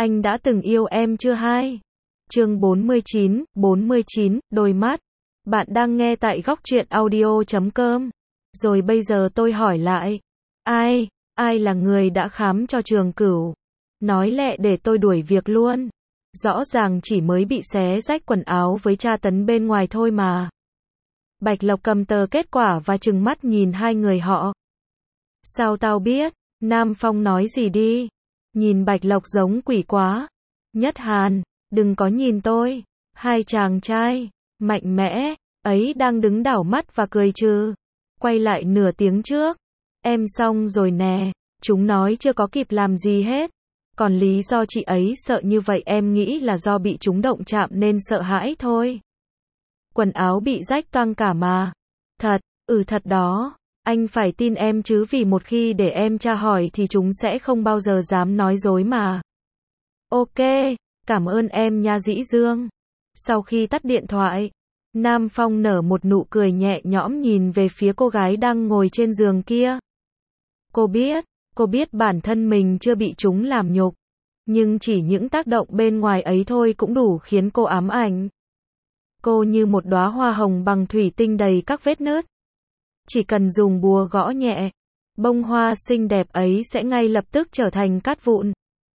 Anh đã từng yêu em chưa hai? Chương 49, đôi mắt. Bạn đang nghe tại góc truyện audio.com. Rồi bây giờ tôi hỏi lại. Ai là người đã khám cho Trường Cửu? Nói lẹ để tôi đuổi việc luôn. Rõ ràng chỉ mới bị xé rách quần áo với tra tấn bên ngoài thôi mà. Bạch Lộc cầm tờ kết quả và trừng mắt nhìn hai người họ. Sao tao biết? Nam Phong nói gì đi? Nhìn Bạch Lộc giống quỷ quá. Nhất Hàn, đừng có nhìn tôi. Hai chàng trai, mạnh mẽ, ấy đang đứng đảo mắt và cười trừ. Quay lại nửa tiếng trước. Em xong rồi nè, chúng nói chưa có kịp làm gì hết. Còn lý do chị ấy sợ như vậy em nghĩ là do bị chúng động chạm nên sợ hãi thôi. Quần áo bị rách toang cả mà. Thật, thật đó. Anh phải tin em chứ vì một khi để em tra hỏi thì chúng sẽ không bao giờ dám nói dối mà. Ok, cảm ơn em nha Dĩ Dương. Sau khi tắt điện thoại, Nam Phong nở một nụ cười nhẹ nhõm nhìn về phía cô gái đang ngồi trên giường kia. Cô biết bản thân mình chưa bị chúng làm nhục. Nhưng chỉ những tác động bên ngoài ấy thôi cũng đủ khiến cô ám ảnh. Cô như một đóa hoa hồng bằng thủy tinh đầy các vết nứt. Chỉ cần dùng búa gõ nhẹ, bông hoa xinh đẹp ấy sẽ ngay lập tức trở thành cát vụn.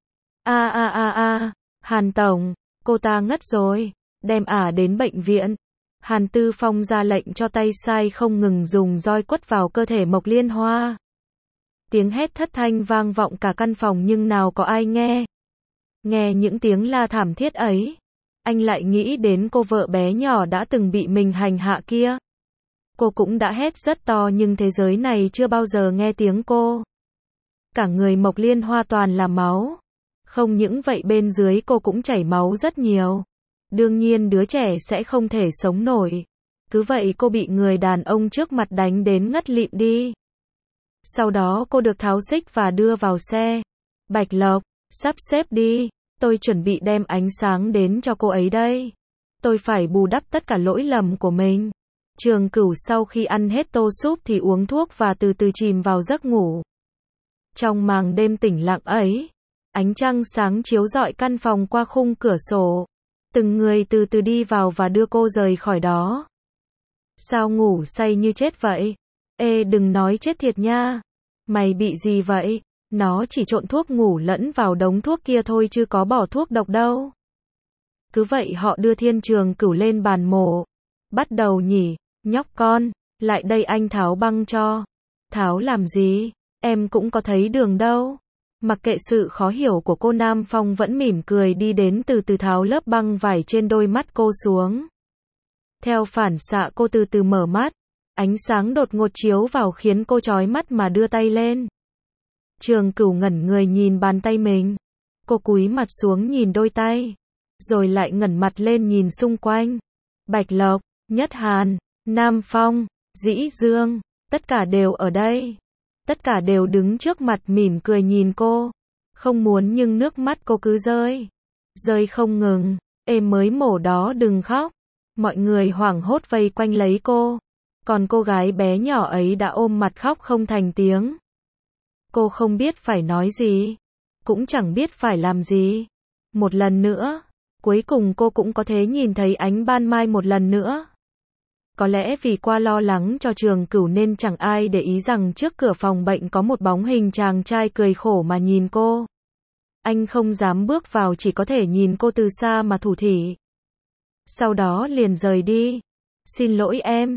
Hàn Tổng, cô ta ngất rồi, đem đến bệnh viện. Hàn Tư Phong ra lệnh cho tay sai không ngừng dùng roi quất vào cơ thể Mộc Liên Hoa. Tiếng hét thất thanh vang vọng cả căn phòng nhưng nào có ai nghe. Nghe những tiếng la thảm thiết ấy, anh lại nghĩ đến cô vợ bé nhỏ đã từng bị mình hành hạ kia. Cô cũng đã hét rất to nhưng thế giới này chưa bao giờ nghe tiếng cô. Cả người Mộc Liên Hoa toàn là máu. Không những vậy bên dưới cô cũng chảy máu rất nhiều. Đương nhiên đứa trẻ sẽ không thể sống nổi. Cứ vậy cô bị người đàn ông trước mặt đánh đến ngất lịm đi. Sau đó cô được tháo xích và đưa vào xe. Bạch Lộc, sắp xếp đi. Tôi chuẩn bị đem ánh sáng đến cho cô ấy đây. Tôi phải bù đắp tất cả lỗi lầm của mình. Trường Cửu sau khi ăn hết tô súp thì uống thuốc và từ từ chìm vào giấc ngủ. Trong màn đêm tĩnh lặng ấy, ánh trăng sáng chiếu rọi căn phòng qua khung cửa sổ. Từng người từ từ đi vào và đưa cô rời khỏi đó. Sao ngủ say như chết vậy? Ê đừng nói chết thiệt nha. Mày bị gì vậy? Nó chỉ trộn thuốc ngủ lẫn vào đống thuốc kia thôi chứ có bỏ thuốc độc đâu. Cứ vậy họ đưa Thiên Trường Cửu lên bàn mổ. Bắt đầu nhỉ, nhóc con, lại đây anh tháo băng cho. Tháo làm gì? Em cũng có thấy đường đâu. Mặc kệ sự khó hiểu của cô, Nam Phong vẫn mỉm cười đi đến từ từ tháo lớp băng vải trên đôi mắt cô xuống. Theo phản xạ cô từ từ mở mắt. Ánh sáng đột ngột chiếu vào khiến cô chói mắt mà đưa tay lên. Trường Cửu ngẩn người nhìn bàn tay mình. Cô cúi mặt xuống nhìn đôi tay. Rồi lại ngẩng mặt lên nhìn xung quanh. Bạch Lộc, Nhất Hàn, Nam Phong, Dĩ Dương, tất cả đều ở đây. Tất cả đều đứng trước mặt mỉm cười nhìn cô. Không muốn nhưng nước mắt cô cứ rơi. Rơi không ngừng. Em mới mổ đó đừng khóc. Mọi người hoảng hốt vây quanh lấy cô. Còn cô gái bé nhỏ ấy đã ôm mặt khóc không thành tiếng. Cô không biết phải nói gì. Cũng chẳng biết phải làm gì. Một lần nữa. Cuối cùng cô cũng có thể nhìn thấy ánh ban mai một lần nữa. Có lẽ vì qua lo lắng cho Trường Cửu nên chẳng ai để ý rằng trước cửa phòng bệnh có một bóng hình chàng trai cười khổ mà nhìn cô. Anh không dám bước vào chỉ có thể nhìn cô từ xa mà thủ thỉ. Sau đó liền rời đi. Xin lỗi em.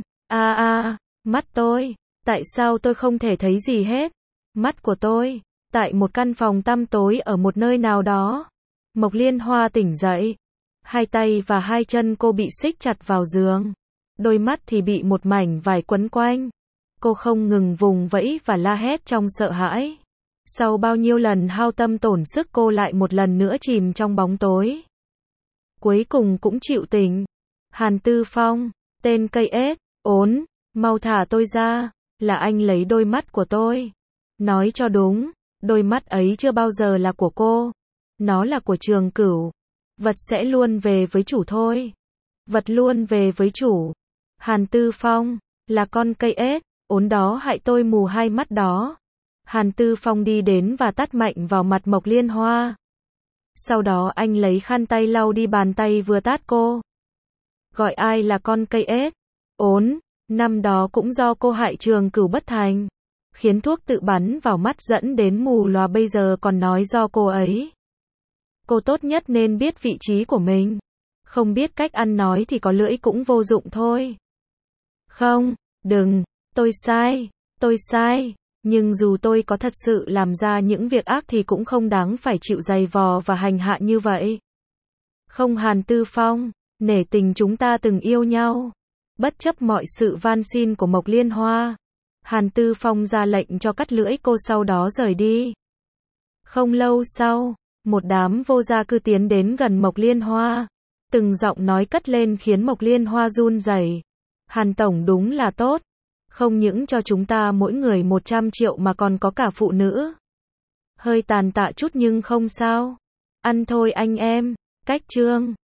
Mắt tôi. Tại sao tôi không thể thấy gì hết? Mắt của tôi. Tại một căn phòng tăm tối ở một nơi nào đó. Mộc Liên Hoa tỉnh dậy. Hai tay và hai chân cô bị xích chặt vào giường. Đôi mắt thì bị một mảnh vải quấn quanh. Cô không ngừng vùng vẫy và la hét trong sợ hãi. Sau bao nhiêu lần hao tâm tổn sức cô lại một lần nữa chìm trong bóng tối. Cuối cùng cũng chịu tỉnh. Hàn Tư Phong, tên cây ếch, mau thả tôi ra. Là anh lấy đôi mắt của tôi. Nói cho đúng, đôi mắt ấy chưa bao giờ là của cô. Nó là của Trường Cửu. Vật sẽ luôn về với chủ thôi. Vật luôn về với chủ. Hàn Tư Phong, là con cây ếch, đó hại tôi mù hai mắt đó. Hàn Tư Phong đi đến và tát mạnh vào mặt Mộc Liên Hoa. Sau đó anh lấy khăn tay lau đi bàn tay vừa tát cô. Gọi ai là con cây ếch? Ốn, năm đó cũng do cô hại Trường Cửu bất thành. Khiến thuốc tự bắn vào mắt dẫn đến mù lòa, bây giờ còn nói do cô ấy. Cô tốt nhất nên biết vị trí của mình. Không biết cách ăn nói thì có lưỡi cũng vô dụng thôi. Không, đừng, tôi sai. Nhưng dù tôi có thật sự làm ra những việc ác thì cũng không đáng phải chịu giày vò và hành hạ như vậy. Không Hàn Tư Phong, nể tình chúng ta từng yêu nhau. Bất chấp mọi sự van xin của Mộc Liên Hoa, Hàn Tư Phong ra lệnh cho cắt lưỡi cô, sau đó rời đi. Không lâu sau, một đám vô gia cư tiến đến gần Mộc Liên Hoa. Từng giọng nói cất lên khiến Mộc Liên Hoa run rẩy. Hàn Tổng đúng là tốt. Không những cho chúng ta mỗi người 100 triệu mà còn có cả phụ nữ. Hơi tàn tạ chút nhưng không sao. Ăn thôi anh em. Cách chương